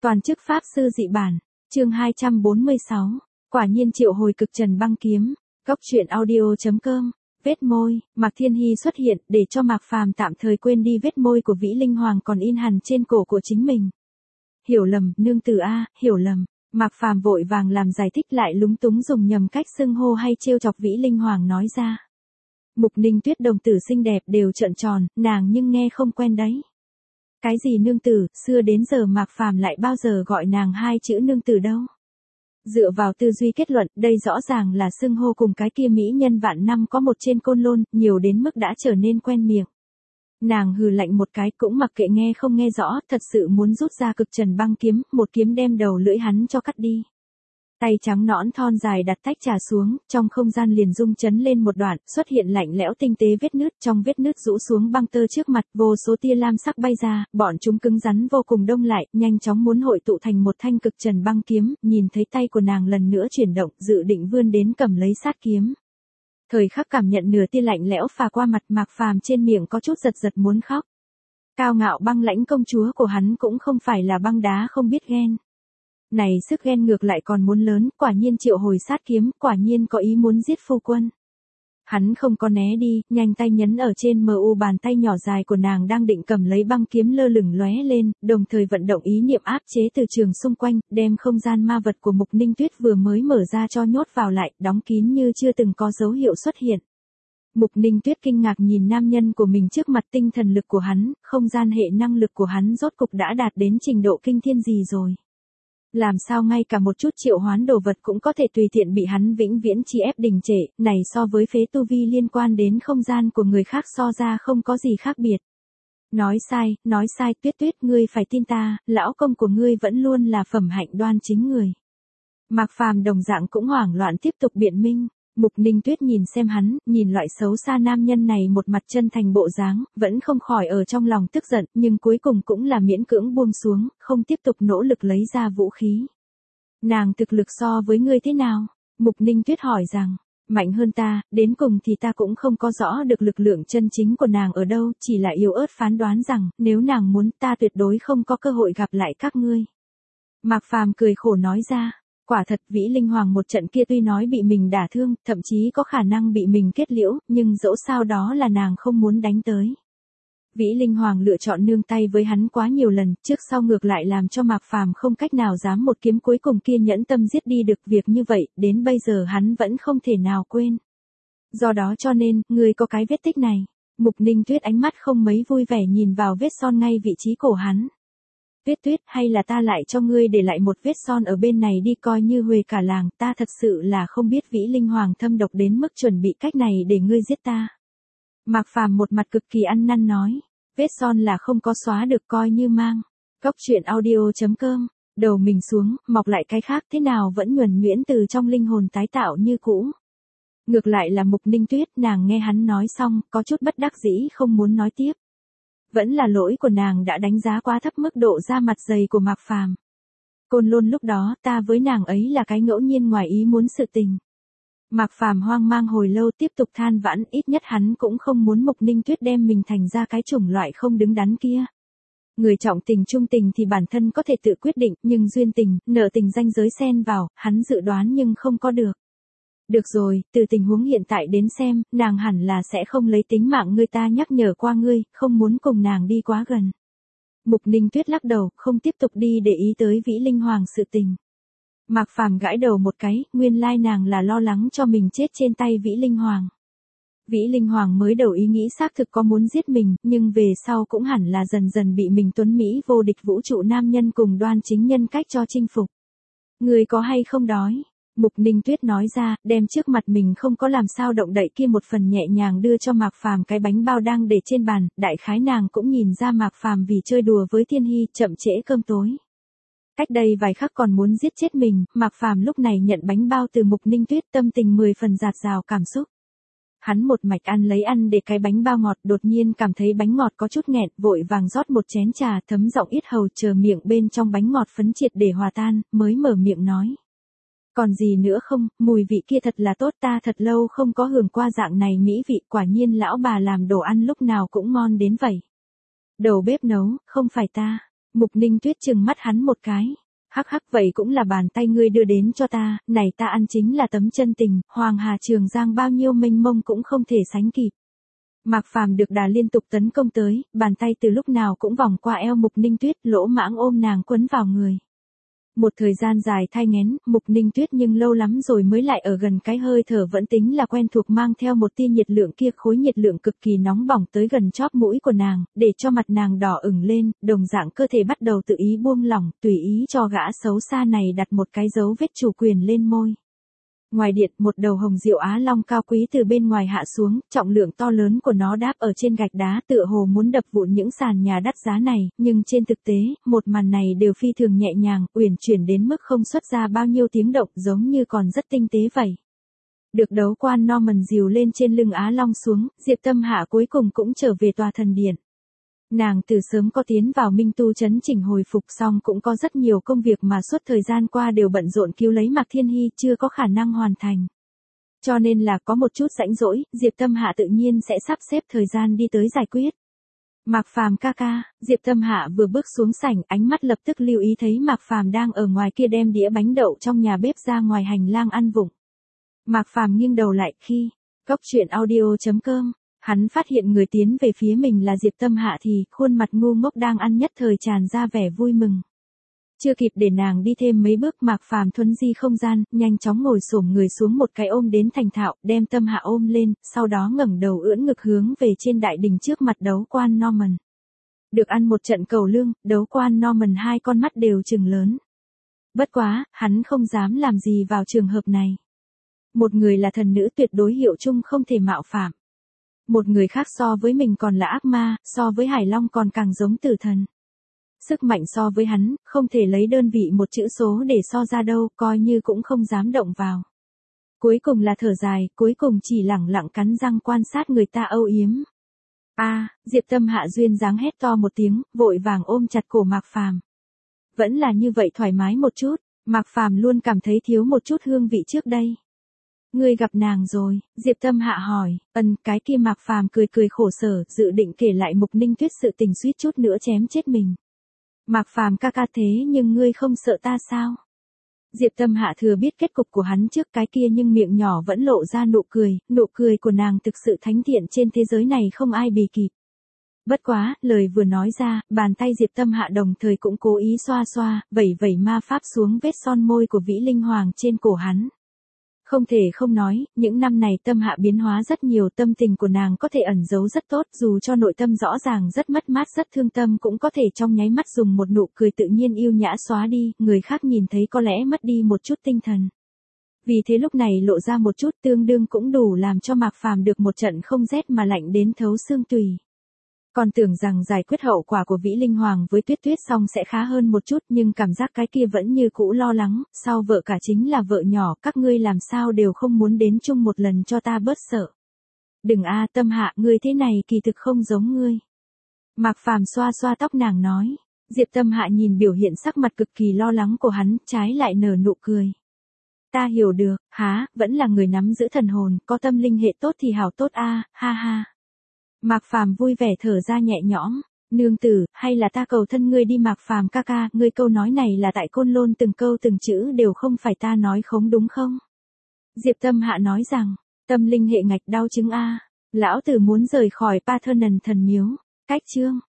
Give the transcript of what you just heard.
Toàn chức pháp sư dị bản, chương 246, quả nhiên triệu hồi cực trần băng kiếm, góc truyện audio.com, vết môi, Mạc Thiên Hy xuất hiện để cho Mạc Phàm tạm thời quên đi vết môi của Vĩ Linh Hoàng còn in hằn trên cổ của chính mình. Hiểu lầm, nương tử a, hiểu lầm. Mạc Phàm vội vàng làm giải thích lại lúng túng dùng nhầm cách xưng hô hay trêu chọc Vĩ Linh Hoàng nói ra. Mục Ninh Tuyết đồng tử xinh đẹp đều trợn tròn, nàng nhưng nghe không quen đấy. Cái gì nương tử, xưa đến giờ Mạc Phàm lại bao giờ gọi nàng hai chữ nương tử đâu. Dựa vào tư duy kết luận, đây rõ ràng là xưng hô cùng cái kia mỹ nhân vạn năm có một trên côn lôn, nhiều đến mức đã trở nên quen miệng. Nàng hừ lạnh một cái cũng mặc kệ nghe không nghe rõ, thật sự muốn rút ra cực trần băng kiếm, một kiếm đem đầu lưỡi hắn cho cắt đi. Tay trắng nõn thon dài đặt tách trà xuống, trong không gian liền rung chấn lên một đoạn, xuất hiện lạnh lẽo tinh tế vết nứt, trong vết nứt rũ xuống băng tơ trước mặt, vô số tia lam sắc bay ra, bọn chúng cứng rắn vô cùng đông lại, nhanh chóng muốn hội tụ thành một thanh cực trần băng kiếm, nhìn thấy tay của nàng lần nữa chuyển động, dự định vươn đến cầm lấy sát kiếm. Thời khắc cảm nhận nửa tia lạnh lẽo phà qua mặt Mạc Phàm trên miệng có chút giật giật muốn khóc. Cao ngạo băng lãnh công chúa của hắn cũng không phải là băng đá không biết ghen. Này sức ghen ngược lại còn muốn lớn, quả nhiên triệu hồi sát kiếm, quả nhiên có ý muốn giết phu quân. Hắn không có né đi, nhanh tay nhấn ở trên mu bàn tay nhỏ dài của nàng đang định cầm lấy băng kiếm lơ lửng lóe lên, đồng thời vận động ý niệm áp chế từ trường xung quanh, đem không gian ma vật của Mục Ninh Tuyết vừa mới mở ra cho nhốt vào lại, đóng kín như chưa từng có dấu hiệu xuất hiện. Mục Ninh Tuyết kinh ngạc nhìn nam nhân của mình trước mặt, tinh thần lực của hắn, không gian hệ năng lực của hắn rốt cục đã đạt đến trình độ kinh thiên gì rồi. Làm sao ngay cả một chút triệu hoán đồ vật cũng có thể tùy tiện bị hắn vĩnh viễn chi ép đình trệ, này so với phế tu vi liên quan đến không gian của người khác so ra không có gì khác biệt. Nói sai, Tuyết Tuyết, ngươi phải tin ta, lão công của ngươi vẫn luôn là phẩm hạnh đoan chính người. Mạc Phàm đồng dạng cũng hoảng loạn tiếp tục biện minh. Mục Ninh Tuyết nhìn xem hắn, nhìn loại xấu xa nam nhân này một mặt chân thành bộ dáng, vẫn không khỏi ở trong lòng tức giận, nhưng cuối cùng cũng là miễn cưỡng buông xuống, không tiếp tục nỗ lực lấy ra vũ khí. Nàng thực lực so với ngươi thế nào? Mục Ninh Tuyết hỏi rằng, mạnh hơn ta, đến cùng thì ta cũng không có rõ được lực lượng chân chính của nàng ở đâu, chỉ là yếu ớt phán đoán rằng, nếu nàng muốn ta tuyệt đối không có cơ hội gặp lại các ngươi. Mạc Phàm cười khổ nói ra. Quả thật Vĩ Linh Hoàng một trận kia tuy nói bị mình đả thương, thậm chí có khả năng bị mình kết liễu, nhưng dẫu sao đó là nàng không muốn đánh tới. Vĩ Linh Hoàng lựa chọn nương tay với hắn quá nhiều lần, trước sau ngược lại làm cho Mạc Phàm không cách nào dám một kiếm cuối cùng kia nhẫn tâm giết đi được việc như vậy, đến bây giờ hắn vẫn không thể nào quên. Do đó cho nên, người có cái vết tích này. Mục Ninh Tuyết ánh mắt không mấy vui vẻ nhìn vào vết son ngay vị trí cổ hắn. Tuyết Tuyết, hay là ta lại cho ngươi để lại một vết son ở bên này đi, coi như huề cả làng, ta thật sự là không biết Vĩ Linh Hoàng thâm độc đến mức chuẩn bị cách này để ngươi giết ta. Mạc Phàm một mặt cực kỳ ăn năn nói, vết son là không có xóa được coi như mang. Góc truyện audio.com, đầu mình xuống, mọc lại cái khác thế nào vẫn nhuần nhuyễn từ trong linh hồn tái tạo như cũ. Ngược lại là Mục Ninh Tuyết, nàng nghe hắn nói xong, có chút bất đắc dĩ không muốn nói tiếp. Vẫn là lỗi của nàng đã đánh giá quá thấp mức độ da mặt dày của Mạc Phàm. Côn Lôn lúc đó ta với nàng ấy là cái ngẫu nhiên ngoài ý muốn sự tình. Mạc Phàm hoang mang hồi lâu tiếp tục than vãn, ít nhất hắn cũng không muốn Mục Ninh Tuyết đem mình thành ra cái chủng loại không đứng đắn kia. Người trọng tình trung tình thì bản thân có thể tự quyết định, nhưng duyên tình, nợ tình ranh giới xen vào, hắn dự đoán nhưng không có được. Được rồi, từ tình huống hiện tại đến xem, nàng hẳn là sẽ không lấy tính mạng ngươi, ta nhắc nhở qua ngươi, không muốn cùng nàng đi quá gần. Mục Ninh Tuyết lắc đầu, không tiếp tục đi để ý tới Vĩ Linh Hoàng sự tình. Mạc Phàm gãi đầu một cái, nguyên lai nàng là lo lắng cho mình chết trên tay Vĩ Linh Hoàng. Vĩ Linh Hoàng mới đầu ý nghĩ xác thực có muốn giết mình, nhưng về sau cũng hẳn là dần dần bị mình tuấn Mỹ vô địch vũ trụ nam nhân cùng đoan chính nhân cách cho chinh phục. Người có hay không đói? Mục Ninh Tuyết nói ra, đem trước mặt mình không có làm sao động đậy kia một phần nhẹ nhàng đưa cho Mạc Phàm cái bánh bao đang để trên bàn, đại khái nàng cũng nhìn ra Mạc Phàm vì chơi đùa với Thiên Hy, chậm trễ cơm tối. Cách đây vài khắc còn muốn giết chết mình, Mạc Phàm lúc này nhận bánh bao từ Mục Ninh Tuyết, tâm tình 10 phần dạt dào cảm xúc. Hắn một mạch ăn để cái bánh bao ngọt, đột nhiên cảm thấy bánh ngọt có chút nghẹn, vội vàng rót một chén trà, thấm giọng yết hầu, chờ miệng bên trong bánh ngọt phấn triệt để hòa tan, mới mở miệng nói. Còn gì nữa không, mùi vị kia thật là tốt, ta thật lâu không có hưởng qua dạng này mỹ vị, quả nhiên lão bà làm đồ ăn lúc nào cũng ngon đến vậy. Đầu bếp nấu, không phải ta. Mục Ninh Tuyết trừng mắt hắn một cái. Hắc hắc, vậy cũng là bàn tay ngươi đưa đến cho ta, này ta ăn chính là tấm chân tình, Hoàng Hà Trường Giang bao nhiêu mênh mông cũng không thể sánh kịp. Mạc Phàm được đà liên tục tấn công tới, bàn tay từ lúc nào cũng vòng qua eo Mục Ninh Tuyết, lỗ mãng ôm nàng quấn vào người. Một thời gian dài thai nghén, Mục Ninh Tuyết nhưng lâu lắm rồi mới lại ở gần, cái hơi thở vẫn tính là quen thuộc, mang theo một tia nhiệt lượng, kia khối nhiệt lượng cực kỳ nóng bỏng tới gần chóp mũi của nàng, để cho mặt nàng đỏ ửng lên, đồng dạng cơ thể bắt đầu tự ý buông lỏng, tùy ý cho gã xấu xa này đặt một cái dấu vết chủ quyền lên môi. Ngoài điện, một đầu hồng diệu á long cao quý từ bên ngoài hạ xuống, trọng lượng to lớn của nó đáp ở trên gạch đá tựa hồ muốn đập vụn những sàn nhà đắt giá này, nhưng trên thực tế, một màn này đều phi thường nhẹ nhàng, uyển chuyển đến mức không xuất ra bao nhiêu tiếng động, giống như còn rất tinh tế vậy. Được đấu quan Norman dìu lên trên lưng á long xuống, Diệp Tâm Hạ cuối cùng cũng trở về tòa thần điện. Nàng từ sớm có tiến vào Minh Tu trấn chỉnh hồi phục, xong cũng có rất nhiều công việc mà suốt thời gian qua đều bận rộn cứu lấy Mạc Thiên Hy, chưa có khả năng hoàn thành. Cho nên là có một chút rãnh rỗi, Diệp Tâm Hạ tự nhiên sẽ sắp xếp thời gian đi tới giải quyết. Mạc Phàm ca ca, Diệp Tâm Hạ vừa bước xuống sảnh, ánh mắt lập tức lưu ý thấy Mạc Phàm đang ở ngoài kia đem đĩa bánh đậu trong nhà bếp ra ngoài hành lang ăn vụng. Mạc Phàm nghiêng đầu lại, khi Cốc Truyện Audio.com, hắn phát hiện người tiến về phía mình là Diệp Tâm Hạ thì khuôn mặt ngu ngốc đang ăn nhất thời tràn ra vẻ vui mừng. Chưa kịp để nàng đi thêm mấy bước, Mạc Phàm thuấn di không gian, nhanh chóng ngồi xổm người xuống một cái ôm đến thành thạo, đem Tâm Hạ ôm lên, sau đó ngẩng đầu ưỡn ngực hướng về trên đại đình trước mặt đấu quan Norman. Được ăn một trận cầu lương, đấu quan Norman hai con mắt đều trừng lớn. Bất quá, hắn không dám làm gì vào trường hợp này. Một người là thần nữ tuyệt đối hiệu chung không thể mạo phạm. Một người khác so với mình còn là ác ma, so với Hải Long còn càng giống tử thần. Sức mạnh so với hắn, không thể lấy đơn vị một chữ số để so ra đâu, coi như cũng không dám động vào. Cuối cùng là thở dài, cuối cùng chỉ lẳng lặng cắn răng quan sát người ta âu yếm. Diệp Tâm Hạ duyên dáng hét to một tiếng, vội vàng ôm chặt cổ Mạc Phàm. Vẫn là như vậy thoải mái một chút, Mạc Phàm luôn cảm thấy thiếu một chút hương vị trước đây. Ngươi gặp nàng rồi, Diệp Tâm Hạ hỏi, cái kia Mạc Phàm cười cười khổ sở, dự định kể lại Mục Ninh Tuyết sự tình suýt chút nữa chém chết mình. Mạc Phàm ca ca, thế nhưng ngươi không sợ ta sao? Diệp Tâm Hạ thừa biết kết cục của hắn trước cái kia, nhưng miệng nhỏ vẫn lộ ra nụ cười của nàng thực sự thánh thiện, trên thế giới này không ai bì kịp. Bất quá, lời vừa nói ra, bàn tay Diệp Tâm Hạ đồng thời cũng cố ý xoa xoa, vẩy ma pháp xuống vết son môi của Vĩ Linh Hoàng trên cổ hắn. Không thể không nói, những năm này Tâm Hạ biến hóa rất nhiều, tâm tình của nàng có thể ẩn giấu rất tốt, dù cho nội tâm rõ ràng rất mất mát, rất thương tâm, cũng có thể trong nháy mắt dùng một nụ cười tự nhiên yêu nhã xóa đi, người khác nhìn thấy có lẽ mất đi một chút tinh thần. Vì thế lúc này lộ ra một chút tương đương cũng đủ làm cho Mạc Phàm được một trận không rét mà lạnh đến thấu xương tùy. Còn tưởng rằng giải quyết hậu quả của Vĩ Linh Hoàng với Tuyết Tuyết xong sẽ khá hơn một chút, nhưng cảm giác cái kia vẫn như cũ lo lắng, sau vợ cả chính là vợ nhỏ, các ngươi làm sao đều không muốn đến chung một lần cho ta bớt sợ. Đừng Tâm Hạ, ngươi thế này kỳ thực không giống ngươi. Mạc Phàm xoa xoa tóc nàng nói. Diệp Tâm Hạ nhìn biểu hiện sắc mặt cực kỳ lo lắng của hắn, trái lại nở nụ cười. Ta hiểu được, vẫn là người nắm giữ thần hồn, có tâm linh hệ tốt thì hảo tốt ha ha. Mạc Phàm vui vẻ thở ra nhẹ nhõm, nương tử, hay là ta cầu thân ngươi đi Mạc Phàm ca ca, ngươi câu nói này là tại Côn Lôn từng câu từng chữ đều không phải ta nói khống đúng không? Diệp Tâm Hạ nói rằng, tâm linh hệ ngạch đau chứng lão tử muốn rời khỏi Parthenon thần miếu, cách chương.